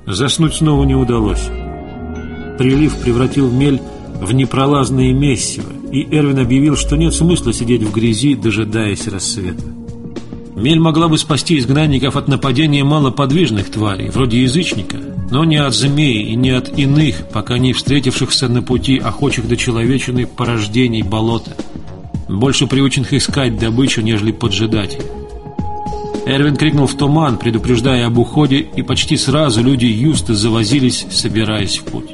Заснуть снова не удалось. Прилив превратил мель в непролазное месиво, и Эрвин объявил, что нет смысла сидеть в грязи, дожидаясь рассвета. Мель могла бы спасти изгнанников от нападения малоподвижных тварей, вроде язычника, но не от змей и не от иных, пока не встретившихся на пути охочих до человечины порождений болота, больше приученных искать добычу, нежели поджидать ее. Эрвин крикнул в туман, предупреждая об уходе, и почти сразу люди Юста завозились, собираясь в путь.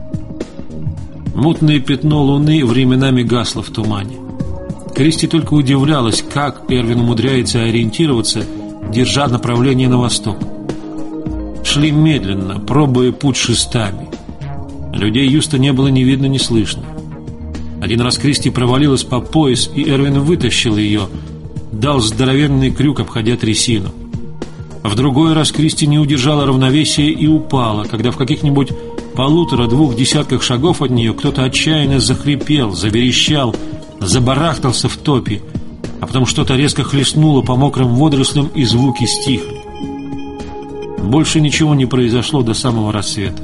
Мутное пятно луны временами гасло в тумане. Кристи только удивлялась, как Эрвин умудряется ориентироваться, держа направление на восток. Шли медленно, пробуя путь шестами. Людей Юста не было ни видно, ни слышно. Один раз Кристи провалилась по пояс, и Эрвин вытащил ее, дал здоровенный крюк, обходя трясину. В другой раз Кристи не удержала равновесия и упала, когда в каких-нибудь 1,5-2 десятках шагов от нее кто-то отчаянно захрипел, заверещал, забарахтался в топе, а потом что-то резко хлестнуло по мокрым водорослям, и звуки стихли. Больше ничего не произошло до самого рассвета.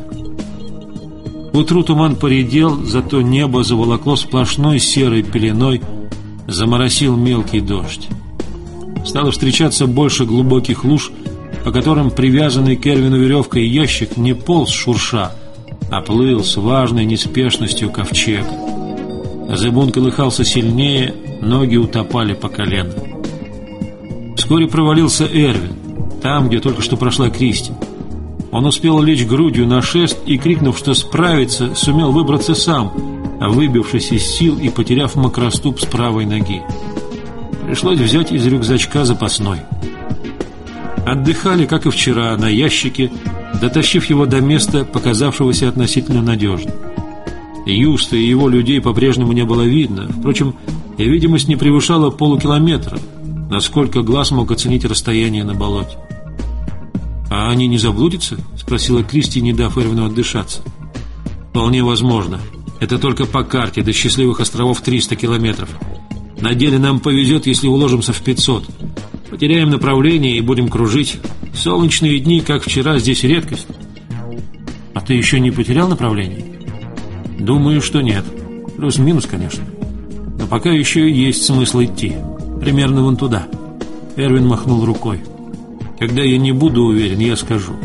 К утру туман поредел, зато небо заволокло сплошной серой пеленой, заморосил мелкий дождь. Стало встречаться больше глубоких луж, по которым привязанный к Эрвину веревкой ящик не полз шурша, а плыл с важной неспешностью ковчега. Зыбун колыхался сильнее, ноги утопали по колено. Вскоре провалился Эрвин, там, где только что прошла Кристи. Он успел лечь грудью на шест и, крикнув, что справится, сумел выбраться сам, выбившись из сил и потеряв макроступ с правой ноги. Пришлось взять из рюкзачка запасной. Отдыхали, как и вчера, на ящике, дотащив его до места, показавшегося относительно надежным. Юста и его людей по-прежнему не было видно. Впрочем, и видимость не превышала полукилометра, насколько глаз мог оценить расстояние на болоте. «А они не заблудятся?» — спросила Кристи, не дав Эрвину отдышаться. «Вполне возможно. Это только по карте, до счастливых островов 300 километров. На деле нам повезет, если уложимся в 500. Потеряем направление и будем кружить. Солнечные дни, как вчера, здесь редкость». «А ты еще не потерял направление?» «Думаю, что нет. Плюс-минус, конечно. Но пока еще есть смысл идти. Примерно вон туда». Эрвин махнул рукой. «Когда я не буду уверен, я скажу».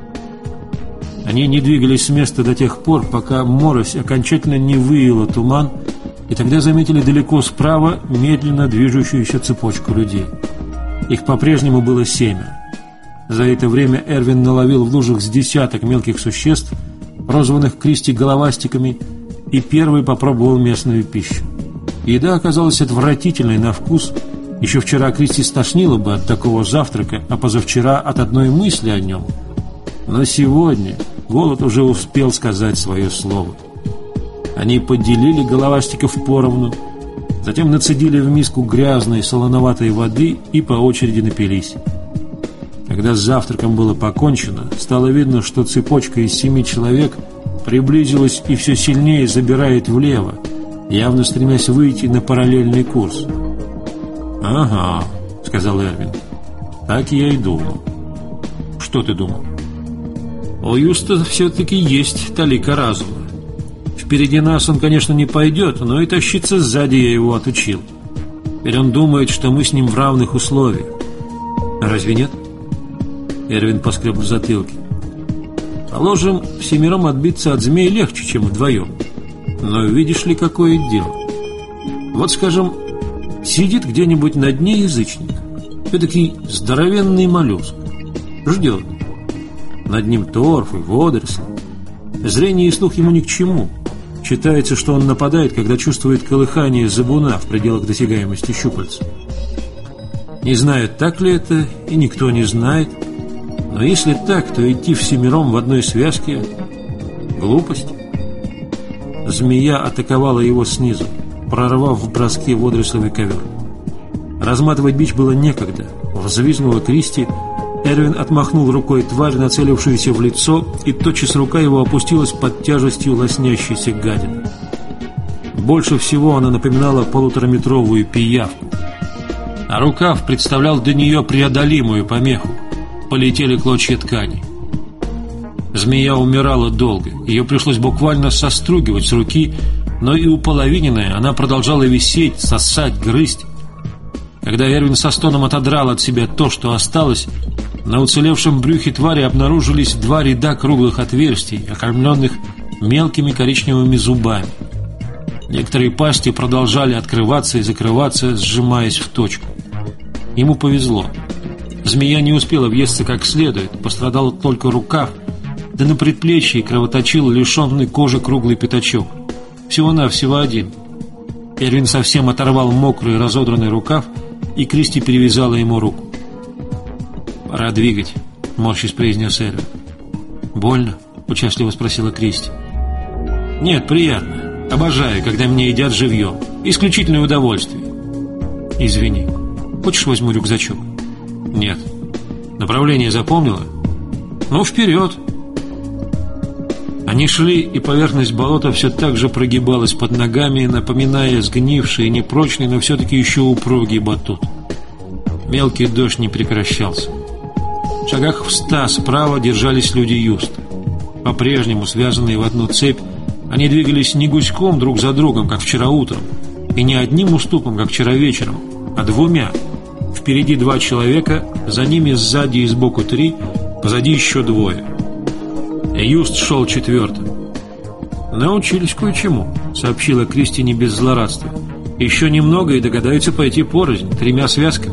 Они не двигались с места до тех пор, пока морось окончательно не выяла туман, и тогда заметили далеко справа медленно движущуюся цепочку людей. Их по-прежнему было 7. За это время Эрвин наловил в лужах с десяток мелких существ, прозванных Кристи головастиками, и первый попробовал местную пищу. Еда оказалась отвратительной на вкус. Еще вчера Кристи стошнило бы от такого завтрака, а позавчера от одной мысли о нем. Но сегодня голод уже успел сказать свое слово. Они поделили головастиков поровну, затем нацедили в миску грязной солоноватой воды и по очереди напились. Когда с завтраком было покончено, стало видно, что цепочка из 7 человек приблизилась и все сильнее забирает влево, явно стремясь выйти на параллельный курс. «Ага», — сказал Эрвин, — «так я и думал». «Что ты думал?» «У Юста все-таки есть талика разума. Впереди нас он, конечно, не пойдет, но и тащиться сзади я его отучил. Теперь он думает, что мы с ним в равных условиях. Разве нет?» Эрвин поскреб в затылке. «Положим, 7 отбиться от змей легче, чем вдвоем. Но видишь ли, какое дело? Вот, скажем, сидит где-нибудь на дне язычник, эдакий здоровенный моллюск, ждет. Над ним торф и водоросли. Зрение и слух ему ни к чему. Считается, что он нападает, когда чувствует колыхание зыбуна в пределах досягаемости щупальца. Не знаю, так ли это, и никто не знает. Но если так, то идти всемиром в одной связке — глупость». Змея атаковала его снизу, прорвав в броске водорослевый ковер. Разматывать бич было некогда. Взвизгнула Кристи. Эрвин отмахнул рукой тварь, нацелившуюся в лицо, и тотчас рука его опустилась под тяжестью лоснящейся гадины. Больше всего она напоминала 1,5-метровую пиявку. А рукав представлял для нее преодолимую помеху. Полетели клочья ткани. Змея умирала долго, ее пришлось буквально состругивать с руки, но и уполовиненная она продолжала висеть, сосать, грызть. Когда Эрвин со стоном отодрал от себя то, что осталось, на уцелевшем брюхе твари обнаружились 2 ряда круглых отверстий, окаймленных мелкими коричневыми зубами. Некоторые пасти продолжали открываться и закрываться, сжимаясь в точку. Ему повезло. Змея не успела въесться как следует, пострадал только рукав, да на предплечье кровоточил лишенный кожи круглый пятачок. Всего-навсего один. Эрвин совсем оторвал мокрый разодранный рукав, и Кристи перевязала ему руку. «Пора двигать», — морщись произнес Эрвин. «Больно?» — участливо спросила Кристи. «Нет, приятно. Обожаю, когда меня едят живьем. Исключительное удовольствие». «Извини. Хочешь, возьму рюкзачок?» «Нет». «Направление запомнила?» «Ну, вперед!» Они шли, и поверхность болота все так же прогибалась под ногами, напоминая сгнивший и непрочный, но все-таки еще упругий батут. Мелкий дождь не прекращался. В шагах в 100 справа держались люди Юста. По-прежнему связанные в одну цепь, они двигались не гуськом друг за другом, как вчера утром, и не одним уступом, как вчера вечером, а 2. Впереди 2 человека, за ними сзади и сбоку 3, позади еще 2. Юст шел 4-м. «Научились кое-чему», — сообщила Кристи не без злорадства. «Еще немного и догадаются пойти порознь, 3 связками».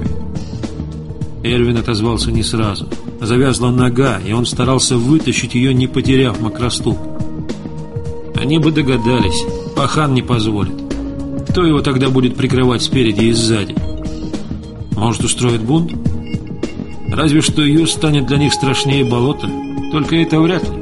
Эрвин отозвался не сразу. Завязла нога, и он старался вытащить ее, не потеряв макроступ. Они бы догадались, пахан не позволит. Кто его тогда будет прикрывать спереди и сзади? Может, устроит бунт? Разве что Юст станет для них страшнее болота, только это вряд ли.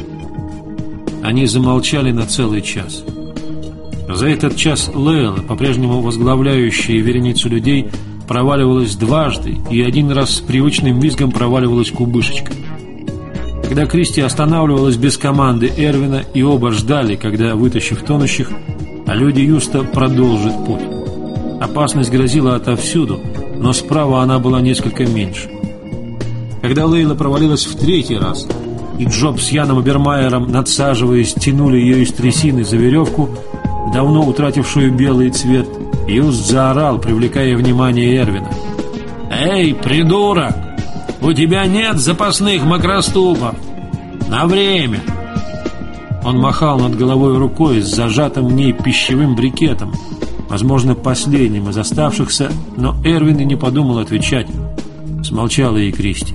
Они замолчали на целый час. За этот час Лейла, по-прежнему возглавляющая вереницу людей, проваливалась дважды и 1 раз с привычным визгом проваливалась кубышечкой. Когда Кристи останавливалась без команды Эрвина, и оба ждали, когда, вытащив тонущих, люди Юста продолжат путь. Опасность грозила отовсюду, но справа она была несколько меньше. Когда Лейла провалилась в 3-й раз, и Джоб с Яном Обермайером, надсаживаясь, тянули ее из трясины за веревку, давно утратившую белый цвет, Юст заорал, привлекая внимание Эрвина. «Эй, придурок! У тебя нет запасных макроступов! На время!» Он махал над головой рукой с зажатым в ней пищевым брикетом, возможно, последним из оставшихся, но Эрвин и не подумал отвечать. Смолчала и Кристи.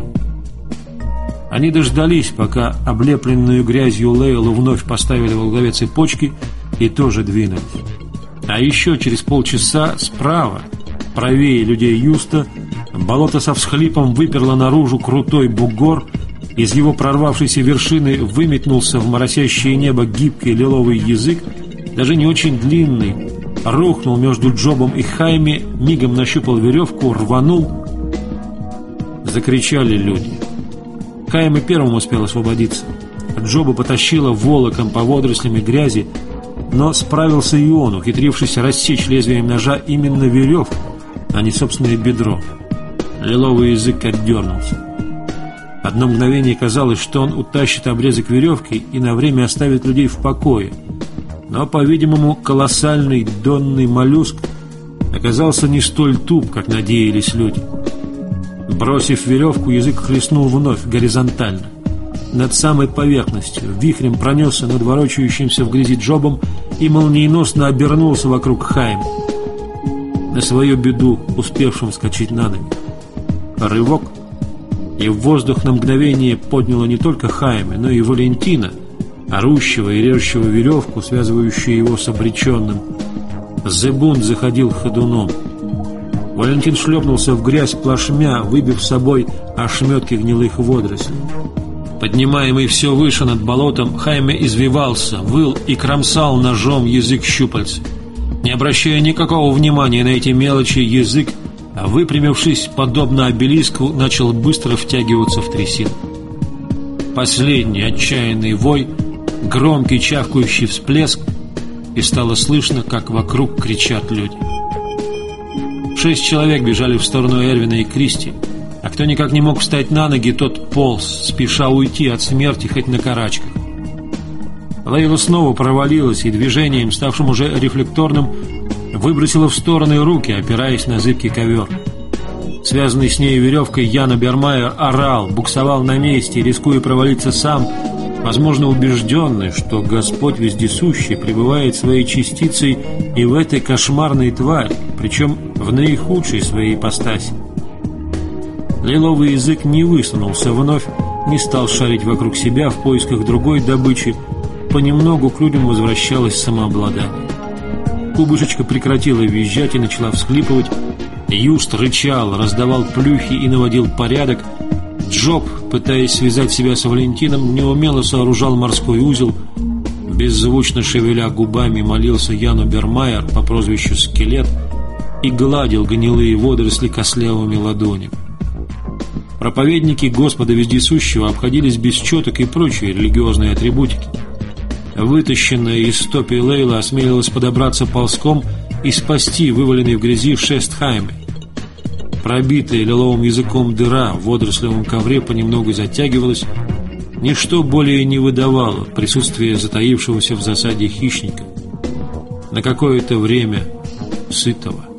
Они дождались, пока облепленную грязью Лейлу вновь поставили во главе цепочки, и тоже двинулись. А еще через полчаса справа, правее людей Юста, болото со всхлипом выперло наружу крутой бугор, из его прорвавшейся вершины выметнулся в моросящее небо гибкий лиловый язык, даже не очень длинный, рухнул между Джобом и Хайми, мигом нащупал веревку, рванул. Закричали люди. Хайми первым успел освободиться. Джоба потащила волоком по водорослям и грязи, но справился и он, ухитрившись рассечь лезвием ножа именно веревку, а не собственное бедро. Лиловый язык отдернулся. Одно мгновение казалось, что он утащит обрезок веревки и на время оставит людей в покое. Но, по-видимому, колоссальный донный моллюск оказался не столь туп, как надеялись люди. Бросив веревку, язык хлестнул вновь горизонтально. Над самой поверхностью вихрем пронесся над ворочающимся в грязи Джобом и молниеносно обернулся вокруг Хайма, на свою беду успевшим вскочить на ноги. Рывок, и в воздух на мгновение подняло не только Хайме, но и Валентина, орущего и режущего веревку, связывающую его с обреченным. Зебун заходил ходуном. Валентин шлепнулся в грязь плашмя, выбив с собой ошметки гнилых водорослей. Поднимаемый все выше над болотом, Хайме извивался, выл и кромсал ножом язык щупальца. Не обращая никакого внимания на эти мелочи, язык, выпрямившись, подобно обелиску, начал быстро втягиваться в трясину. Последний отчаянный вой, громкий чавкающий всплеск, и стало слышно, как вокруг кричат люди. 6 человек бежали в сторону Эрвина и Кристи, а кто никак не мог встать на ноги, тот полз, спеша уйти от смерти хоть на карачках. Лейла снова провалилась и движением, ставшим уже рефлекторным, выбросила в стороны руки, опираясь на зыбкий ковер. Связанный с ней веревкой Ян Обермайер орал, буксовал на месте, рискуя провалиться сам, возможно, убежденный, что Господь Вездесущий пребывает своей частицей и в этой кошмарной твари, причем в наихудшей своей ипостаси. Лиловый язык не высунулся вновь, не стал шарить вокруг себя в поисках другой добычи. Понемногу к людям возвращалось самообладание. Кубышечка прекратила визжать и начала всхлипывать. Юст рычал, раздавал плюхи и наводил порядок. Джоб, пытаясь связать себя с Валентином, неумело сооружал морской узел. Беззвучно шевеля губами молился Ян Обермайер по прозвищу Скелет и гладил гнилые водоросли костлявыми ладонями. Проповедники Господа Вездесущего обходились без четок и прочей религиозной атрибутики. Вытащенная из топи Лейла осмелилась подобраться ползком и спасти вываленный в грязи шест Хайме. Пробитая лиловым языком дыра в водорослевом ковре понемногу затягивалась. Ничто более не выдавало присутствие затаившегося в засаде хищника. На какое-то время сытого.